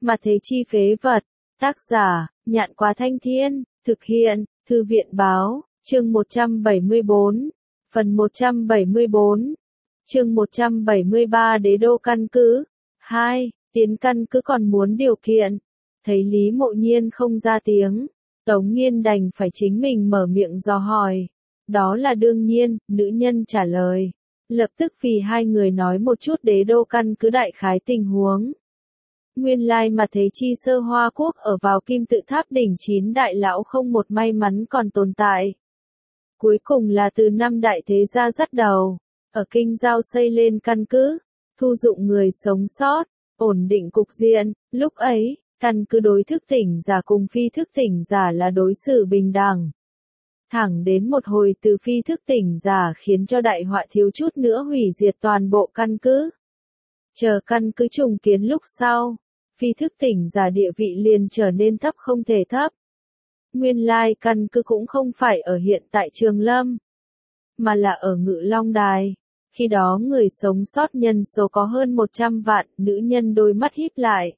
Mà thế chi phế vật. Tác giả, Nhạn Quá Thanh Thiên, thực hiện, Thư viện báo, chương 174, phần 174, chương 173 Đế đô căn cứ. 2. Tiến căn cứ còn muốn điều kiện. Thấy Lý Mộ Nhiên không ra tiếng, Tống Nghiên đành phải chính mình mở miệng dò hỏi. Đó là đương nhiên, nữ nhân trả lời. Lập tức vì hai người nói một chút đế đô căn cứ đại khái tình huống. Nguyên lai mà thế chi sơ Hoa Quốc ở vào kim tự tháp đỉnh 9 đại lão không một may mắn còn tồn tại. Cuối cùng là từ 5 đại thế gia dắt đầu, ở kinh giao xây lên căn cứ, thu dụng người sống sót, ổn định cục diện. Lúc ấy, căn cứ đối thức tỉnh giả cùng phi thức tỉnh giả là đối xử bình đẳng. Thẳng đến một hồi từ phi thức tỉnh giả khiến cho đại họa thiếu chút nữa hủy diệt toàn bộ căn cứ. Chờ căn cứ trùng kiến lúc sau, phi thức tỉnh giả địa vị liền trở nên thấp không thể thấp. Nguyên lai căn cứ cũng không phải ở hiện tại Trường Lâm, mà là ở Ngự Long Đài. Khi đó người sống sót nhân số có hơn 100 vạn, nữ nhân đôi mắt híp lại.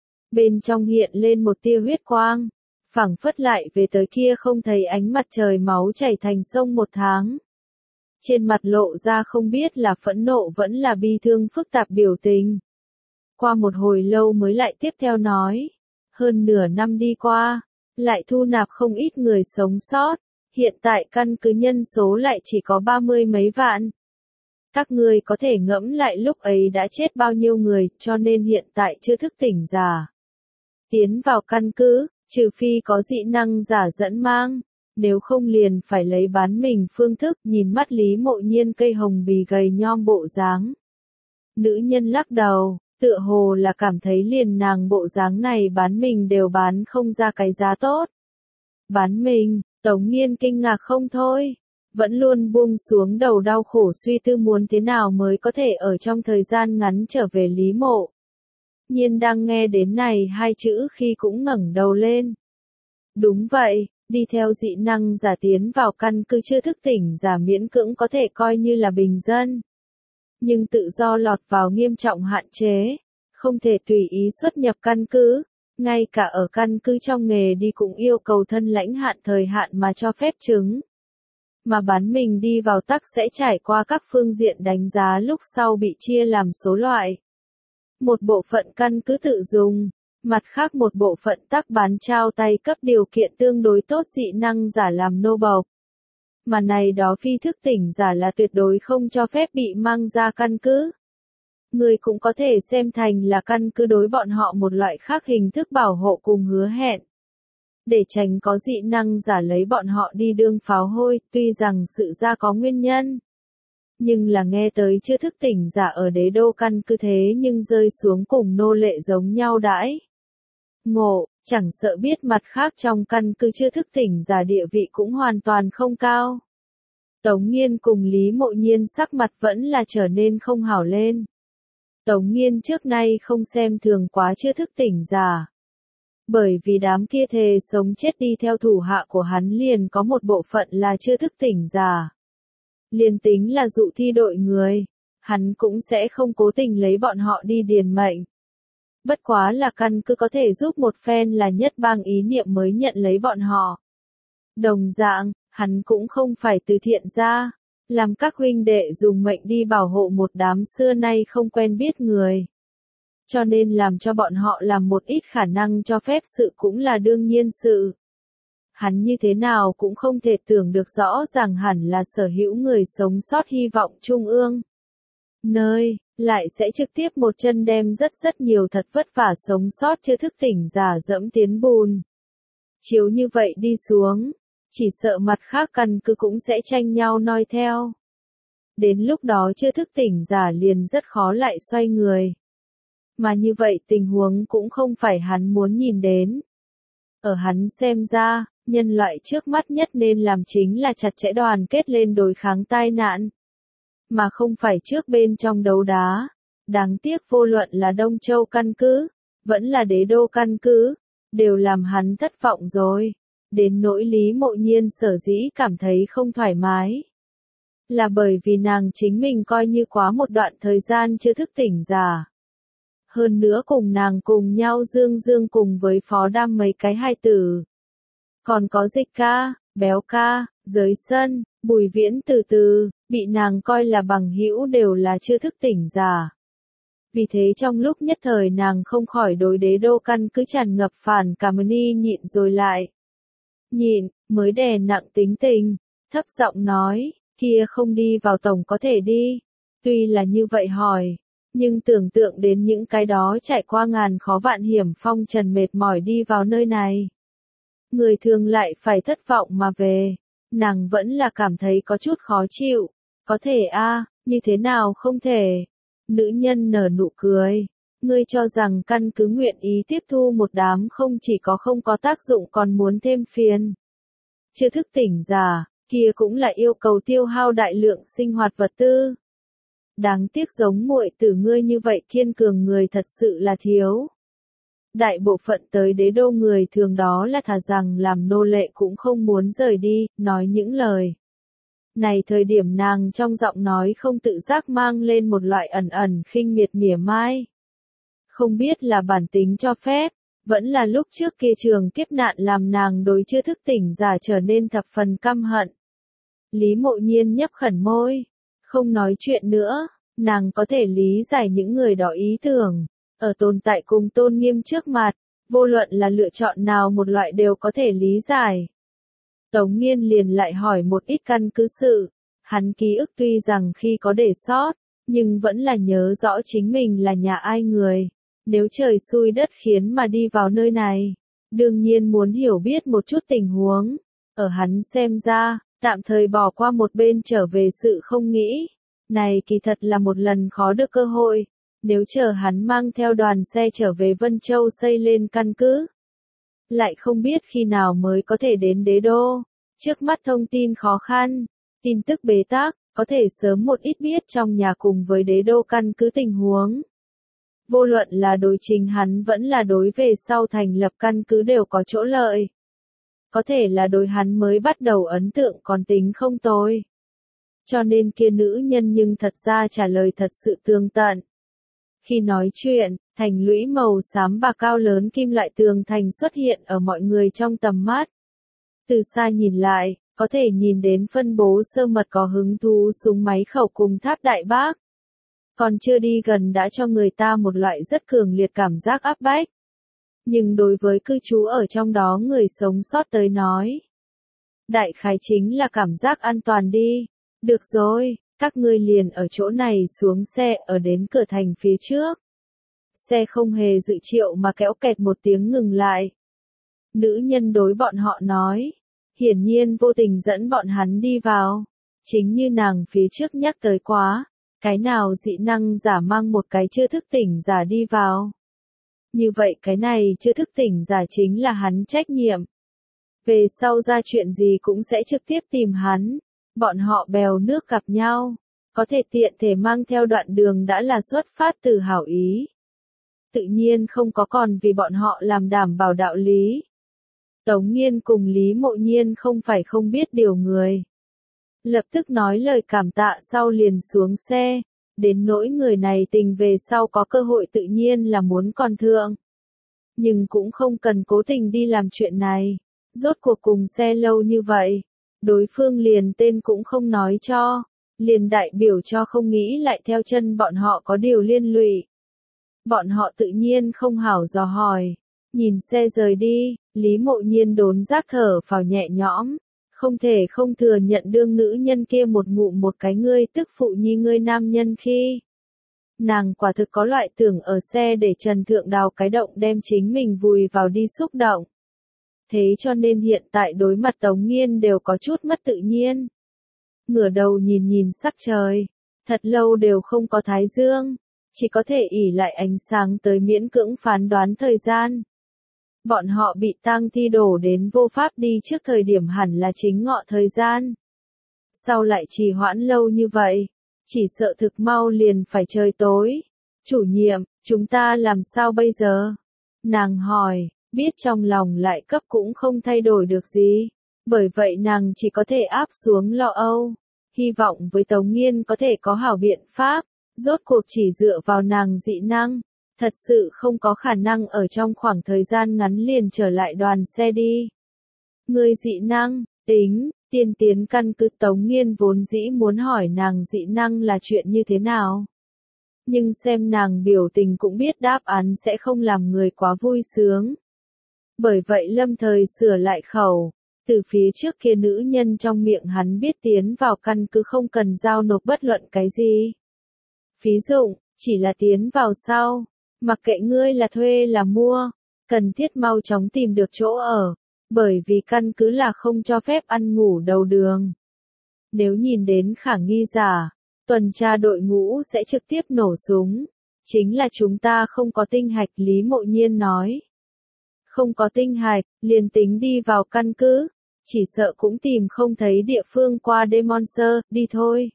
Bên trong hiện lên một tia huyết quang, phảng phất lại về tới kia không thấy ánh mặt trời máu chảy thành sông một tháng. Trên mặt lộ ra không biết là phẫn nộ vẫn là bi thương phức tạp biểu tình. Qua một hồi lâu mới lại tiếp theo nói, hơn nửa năm đi qua, lại thu nạp không ít người sống sót, hiện tại căn cứ nhân số lại chỉ có 30 mấy vạn. Các ngươi có thể ngẫm lại lúc ấy đã chết bao nhiêu người, cho nên hiện tại chưa thức tỉnh giả. Tiến vào căn cứ, trừ phi có dị năng giả dẫn mang, nếu không liền phải lấy bán mình phương thức. Nhìn mắt Lý Mộ Nhiên cây hồng bì gầy nhom bộ dáng. Nữ nhân lắc đầu, tựa hồ là cảm thấy liền nàng bộ dáng này bán mình đều bán không ra cái giá tốt. Bán mình, Tống Nghiên kinh ngạc không thôi, vẫn luôn buông xuống đầu đau khổ suy tư muốn thế nào mới có thể ở trong thời gian ngắn trở về Lý Mộ Nhiên đang nghe đến này hai chữ khi cũng ngẩng đầu lên. Đúng vậy, đi theo dị năng giả tiến vào căn cứ chưa thức tỉnh giả miễn cưỡng có thể coi như là bình dân. Nhưng tự do lọt vào nghiêm trọng hạn chế, không thể tùy ý xuất nhập căn cứ, ngay cả ở căn cứ trong nghề đi cũng yêu cầu thân lãnh hạn thời hạn mà cho phép chứng. Mà bán mình đi vào tắc sẽ trải qua các phương diện đánh giá lúc sau bị chia làm số loại. Một bộ phận căn cứ tự dùng, mặt khác một bộ phận tắc bán trao tay cấp điều kiện tương đối tốt dị năng giả làm nô bộc. Mà này đó phi thức tỉnh giả là tuyệt đối không cho phép bị mang ra căn cứ. Người cũng có thể xem thành là căn cứ đối bọn họ một loại khác hình thức bảo hộ cùng hứa hẹn. Để tránh có dị năng giả lấy bọn họ đi đương pháo hôi, tuy rằng sự ra có nguyên nhân. Nhưng là nghe tới chưa thức tỉnh giả ở đế đô căn cứ thế nhưng rơi xuống cùng nô lệ giống nhau đãi. Ngộ, chẳng sợ biết mặt khác trong căn cứ chưa thức tỉnh giả địa vị cũng hoàn toàn không cao. Tống Nghiên cùng Lý Mộ Nhiên sắc mặt vẫn là trở nên không hảo lên. Tống Nghiên trước nay không xem thường quá chưa thức tỉnh giả. Bởi vì đám kia thề sống chết đi theo thủ hạ của hắn liền có một bộ phận là chưa thức tỉnh giả. Liền tính là dụ thi đội người, hắn cũng sẽ không cố tình lấy bọn họ đi điền mệnh. Bất quá là căn cứ có thể giúp một phen là nhất bang ý niệm mới nhận lấy bọn họ. Đồng dạng, hắn cũng không phải từ thiện ra, làm các huynh đệ dùng mệnh đi bảo hộ một đám xưa nay không quen biết người. Cho nên làm cho bọn họ làm một ít khả năng cho phép sự cũng là đương nhiên sự. Hắn như thế nào cũng không thể tưởng được rõ ràng hẳn là sở hữu người sống sót hy vọng trung ương. Nơi, lại sẽ trực tiếp một chân đem rất nhiều thật vất vả sống sót chưa thức tỉnh giả dẫm tiến bùn. Chiếu như vậy đi xuống, chỉ sợ mặt khác căn cứ cũng sẽ tranh nhau noi theo. Đến lúc đó chưa thức tỉnh giả liền rất khó lại xoay người. Mà như vậy tình huống cũng không phải hắn muốn nhìn đến. Ở hắn xem ra, nhân loại trước mắt nhất nên làm chính là chặt chẽ đoàn kết lên đối kháng tai nạn. Mà không phải trước bên trong đấu đá. Đáng tiếc vô luận là Đông Châu căn cứ, vẫn là đế đô căn cứ, đều làm hắn thất vọng rồi. Đến nỗi Lý Mộ Nhiên sở dĩ cảm thấy không thoải mái. Là bởi vì nàng chính mình coi như quá một đoạn thời gian chưa thức tỉnh giả. hơn nữa cùng nàng cùng nhau dương dương cùng với Phó Đam mấy cái hài tử. Còn có Dịch ca, Béo ca, Giới Sân, Bùi Viễn từ từ, bị nàng coi là bằng hữu đều là chưa thức tỉnh giả. Vì thế trong lúc nhất thời nàng không khỏi đối Đế Đô căn cứ tràn ngập phản cảm ni nhịn rồi lại. Nhịn, mới đè nặng tính tình, thấp giọng nói, kia không đi vào tổng có thể đi. Tuy là như vậy hỏi, nhưng tưởng tượng đến những cái đó trải qua ngàn khó vạn hiểm phong trần mệt mỏi đi vào nơi này. Người thường lại phải thất vọng mà về, nàng vẫn là cảm thấy có chút khó chịu. Có thể a, như thế nào không thể? Nữ nhân nở nụ cười. Ngươi cho rằng căn cứ nguyện ý tiếp thu một đám không chỉ có không có tác dụng còn muốn thêm phiền. Chưa thức tỉnh giả, kia cũng là yêu cầu tiêu hao đại lượng sinh hoạt vật tư. Đáng tiếc giống muội tử ngươi như vậy kiên cường người thật sự là thiếu. Đại bộ phận tới Đế Đô người thường đó là thà rằng làm nô lệ cũng không muốn rời đi, nói những lời. Này thời điểm nàng trong giọng nói không tự giác mang lên một loại ẩn ẩn khinh miệt mỉa mai. Không biết là bản tính cho phép, vẫn là lúc trước kia trường kiếp nạn làm nàng đối chưa thức tỉnh giả trở nên thập phần căm hận. Lý Mộ Nhiên nhấp khẩn môi, không nói chuyện nữa, nàng có thể lý giải những người đó ý tưởng, ở tồn tại cùng tôn nghiêm trước mặt, vô luận là lựa chọn nào một loại đều có thể lý giải. Tống Nghiên liền lại hỏi một ít căn cứ sự, hắn ký ức tuy rằng khi có để sót, nhưng vẫn là nhớ rõ chính mình là nhà ai người. Nếu trời xui đất khiến mà đi vào nơi này, đương nhiên muốn hiểu biết một chút tình huống. Ở hắn xem ra, tạm thời bỏ qua một bên trở về sự không nghĩ. Này kỳ thật là một lần khó được cơ hội. Nếu chờ hắn mang theo đoàn xe trở về Vân Châu xây lên căn cứ, lại không biết khi nào mới có thể đến Đế Đô. Trước mắt thông tin khó khăn, tin tức bế tắc, có thể sớm một ít biết trong nhà cùng với Đế Đô căn cứ tình huống. Vô luận là đối trình hắn vẫn là đối về sau thành lập căn cứ đều có chỗ lợi. Có thể là đối hắn mới bắt đầu ấn tượng còn tính không tồi. Cho nên kia nữ nhân nhưng thật ra trả lời thật sự tường tận. Khi nói chuyện, thành lũy màu xám bạc cao lớn kim loại tường thành xuất hiện ở mọi người trong tầm mắt. Từ xa nhìn lại, có thể nhìn đến phân bố sơ mật có hứng thú súng máy khẩu cùng tháp đại bác. Còn chưa đi gần đã cho người ta một loại rất cường liệt cảm giác áp bách. Nhưng đối với cư trú ở trong đó người sống sót tới nói, đại khái chính là cảm giác an toàn đi. Được rồi, các ngươi liền ở chỗ này xuống xe ở đến cửa thành phía trước. Xe không hề dự triệu mà kéo kẹt một tiếng ngừng lại. Nữ nhân đối bọn họ nói, hiển nhiên vô tình dẫn bọn hắn đi vào. Chính như nàng phía trước nhắc tới quá, cái nào dị năng giả mang một cái chưa thức tỉnh giả đi vào. Như vậy cái này chưa thức tỉnh giả chính là hắn trách nhiệm. Về sau ra chuyện gì cũng sẽ trực tiếp tìm hắn. Bọn họ bèo nước gặp nhau, có thể tiện thể mang theo đoạn đường đã là xuất phát từ hảo ý. Tự nhiên không có còn vì bọn họ làm đảm bảo đạo lý. Tống Nghiên cùng Lý Mộ Nhiên không phải không biết điều người. Lập tức nói lời cảm tạ sau liền xuống xe, đến nỗi người này tình về sau có cơ hội tự nhiên là muốn còn thượng. Nhưng cũng không cần cố tình đi làm chuyện này, rốt cuộc cùng xe lâu như vậy. Đối phương liền tên cũng không nói cho, liền đại biểu cho không nghĩ lại theo chân bọn họ có điều liên lụy. Bọn họ tự nhiên không hảo dò hỏi, nhìn xe rời đi, Lý Mộ Nhiên đốn giác thở phào nhẹ nhõm, không thể không thừa nhận đương nữ nhân kia một ngụm một cái ngươi tức phụ nhi ngươi nam nhân khi. Nàng quả thực có loại tưởng ở xe để Trần Thượng đào cái động đem chính mình vùi vào đi xúc động. Thế cho nên hiện tại đối mặt Tống Nghiên đều có chút mất tự nhiên. Ngửa đầu nhìn nhìn sắc trời, thật lâu đều không có thái dương, chỉ có thể ỷ lại ánh sáng tới miễn cưỡng phán đoán thời gian. Bọn họ bị tang thi đổ đến vô pháp đi trước thời điểm hẳn là chính ngọ thời gian. Sao lại trì hoãn lâu như vậy? Chỉ sợ thực mau liền phải trời tối. Chủ nhiệm, chúng ta làm sao bây giờ? Nàng hỏi. Biết trong lòng lại cấp cũng không thay đổi được gì. Bởi vậy nàng chỉ có thể áp xuống lo âu. Hy vọng với Tống Nghiên có thể có hảo biện pháp. Rốt cuộc chỉ dựa vào nàng dị năng. Thật sự không có khả năng ở trong khoảng thời gian ngắn liền trở lại đoàn xe đi. Người dị năng, tính, tiên tiến căn cứ Tống Nghiên vốn dĩ muốn hỏi nàng dị năng là chuyện như thế nào. Nhưng xem nàng biểu tình cũng biết đáp án sẽ không làm người quá vui sướng. Bởi vậy lâm thời sửa lại khẩu, từ phía trước kia nữ nhân trong miệng hắn biết tiến vào căn cứ không cần giao nộp bất luận cái gì. Phí dụng, chỉ là tiến vào sau, mặc kệ ngươi là thuê là mua, cần thiết mau chóng tìm được chỗ ở, bởi vì căn cứ là không cho phép ăn ngủ đầu đường. Nếu nhìn đến khả nghi giả, tuần tra đội ngũ sẽ trực tiếp nổ súng. Chính là chúng ta không có tinh hạch, Lý Mộ Nhiên nói. Không có tinh hạch, liền tính đi vào căn cứ, chỉ sợ cũng tìm không thấy địa phương qua Demonster, đi thôi.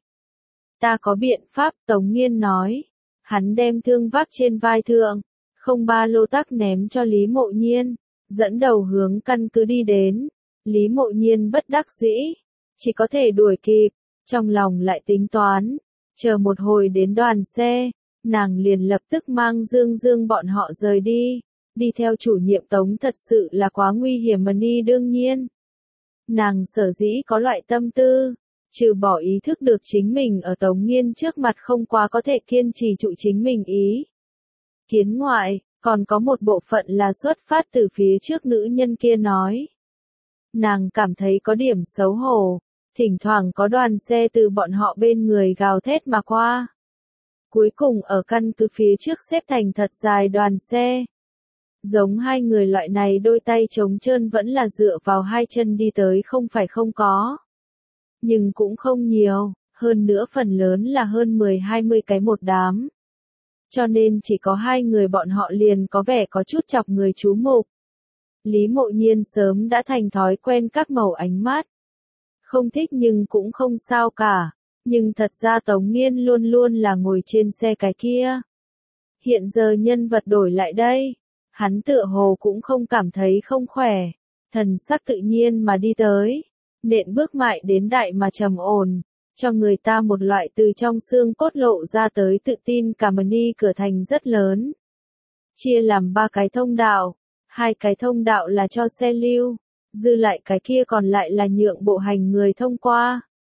Ta có biện pháp, Tống Nghiên nói. Hắn đem thương vác trên vai thượng, không ba lô tắc ném cho Lý Mộ Nhiên, dẫn đầu hướng căn cứ đi đến. Lý Mộ Nhiên bất đắc dĩ, chỉ có thể đuổi kịp, trong lòng lại tính toán, chờ một hồi đến đoàn xe, nàng liền lập tức mang Dương Dương bọn họ rời đi. Đi theo chủ nhiệm Tống thật sự là quá nguy hiểm mà ni đương nhiên. Nàng sở dĩ có loại tâm tư, trừ bỏ ý thức được chính mình ở Tống Nghiên trước mặt không quá có thể kiên trì trụ chính mình ý. Kiến ngoại, còn có một bộ phận là xuất phát từ phía trước nữ nhân kia nói. Nàng cảm thấy có điểm xấu hổ, thỉnh thoảng có đoàn xe từ bọn họ bên người gào thét mà qua. Cuối cùng ở căn cứ phía trước xếp thành thật dài đoàn xe. Giống hai người loại này đôi tay trống trơn vẫn là dựa vào hai chân đi tới không phải không có. Nhưng cũng không nhiều, hơn nữa phần lớn là hơn 10-20 cái một đám. Cho nên chỉ có hai người bọn họ liền có vẻ có chút chọc người chú mục. Lý Mộ Nhiên sớm đã thành thói quen các màu ánh mắt. Không thích nhưng cũng không sao cả, nhưng thật ra Tống Nghiên luôn luôn là ngồi trên xe cái kia. Hiện giờ nhân vật đổi lại đây, hắn tựa hồ cũng không cảm thấy không khỏe, thần sắc tự nhiên mà đi tới, nện bước mại đến đại mà trầm ổn, cho người ta một loại từ trong xương cốt lộ ra tới tự tin. Cả mini cửa thành rất lớn, chia làm 3 cái thông đạo, 2 cái thông đạo là cho xe lưu, dư lại cái kia còn lại là nhượng bộ hành người thông qua.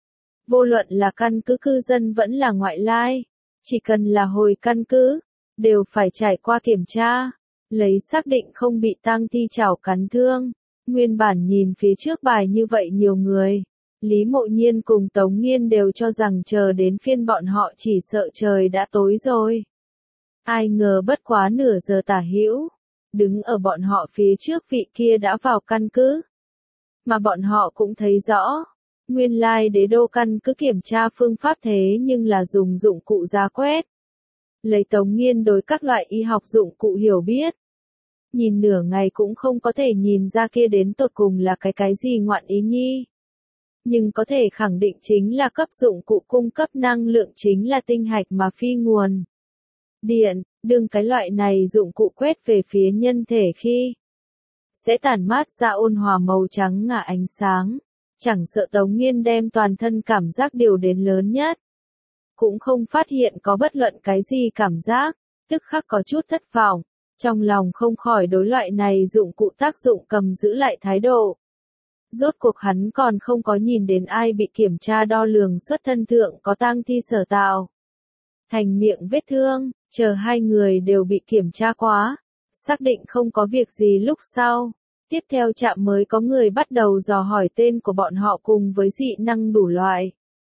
Vô luận là căn cứ cư dân vẫn là ngoại lai, chỉ cần là hồi căn cứ, đều phải trải qua kiểm tra, lấy xác định không bị tang thi chảo cắn thương. Nguyên bản nhìn phía trước bài như vậy nhiều người, Lý Mộ Nhiên cùng Tống Nghiên đều cho rằng chờ đến phiên bọn họ chỉ sợ trời đã tối rồi. Ai ngờ bất quá nửa giờ tả hữu, đứng ở bọn họ phía trước vị kia đã vào căn cứ. Mà bọn họ cũng thấy rõ, nguyên lai đế đô căn cứ kiểm tra phương pháp thế nhưng là dùng dụng cụ giá quét. Lấy Tống Nghiên đối các loại y học dụng cụ hiểu biết. Nhìn nửa ngày cũng không có thể nhìn ra kia đến tột cùng là cái gì ngoạn ý nhi. Nhưng có thể khẳng định chính là cấp dụng cụ cung cấp năng lượng chính là tinh hạch mà phi nguồn điện, đương cái loại này dụng cụ quét về phía nhân thể khi sẽ tản mát ra ôn hòa màu trắng ngà ánh sáng, chẳng sợ Tống Nghiên đem toàn thân cảm giác điều đến lớn nhất. Cũng không phát hiện có bất luận cái gì cảm giác, tức khắc có chút thất vọng, trong lòng không khỏi đối loại này dụng cụ tác dụng cầm giữ lại thái độ. Rốt cuộc hắn còn không có nhìn đến ai bị kiểm tra đo lường xuất thân thượng có tang thi sở tạo thành miệng vết thương, chờ hai người đều bị kiểm tra quá, xác định không có việc gì lúc sau. Tiếp theo trạm mới có người bắt đầu dò hỏi tên của bọn họ cùng với dị năng đủ loại.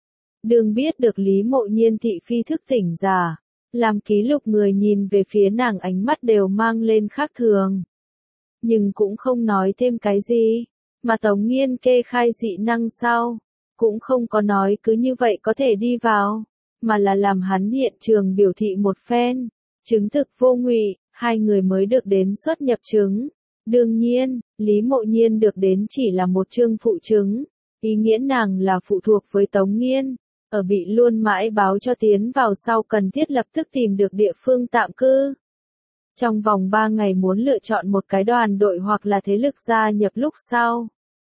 Đường biết được Lý Mộ Nhiên thị phi thức tỉnh giả, làm ký lục người nhìn về phía nàng ánh mắt đều mang lên khác thường. Nhưng cũng không nói thêm cái gì, mà Tống Nghiên kê khai dị năng sau, cũng không có nói cứ như vậy có thể đi vào, mà là làm hắn hiện trường biểu thị một phen, chứng thực vô ngụy, hai người mới được đến xuất nhập chứng. Đương nhiên, Lý Mộ Nhiên được đến chỉ là một chương phụ chứng, ý nghĩa nàng là phụ thuộc với Tống Nghiên, ở bị luôn mãi báo cho tiến vào sau cần thiết lập tức tìm được địa phương tạm cư. Trong vòng 3 ngày muốn lựa chọn một cái đoàn đội hoặc là thế lực gia nhập lúc sau.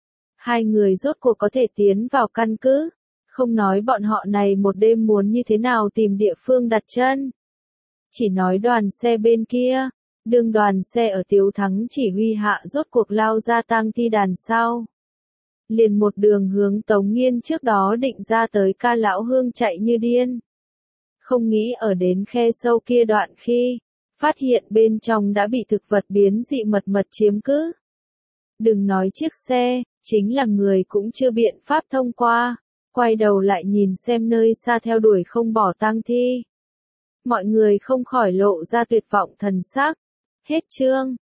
Hai người rốt cuộc có thể tiến vào căn cứ, không nói bọn họ này một đêm muốn như thế nào tìm địa phương đặt chân. Chỉ nói đoàn xe bên kia, đương đoàn xe ở Tiếu Thắng chỉ huy hạ rốt cuộc lao ra tang thi đàn sau. Liền một đường hướng Tống Nghiên trước đó định ra tới Ca Lão Hương chạy như điên. Không nghĩ ở đến khe sâu kia đoạn khi, phát hiện bên trong đã bị thực vật biến dị mật chiếm cứ. Đừng nói chiếc xe, chính là người cũng chưa biện pháp thông qua, quay đầu lại nhìn xem nơi xa theo đuổi không bỏ tang thi. Mọi người không khỏi lộ ra tuyệt vọng thần sắc. Hết chương.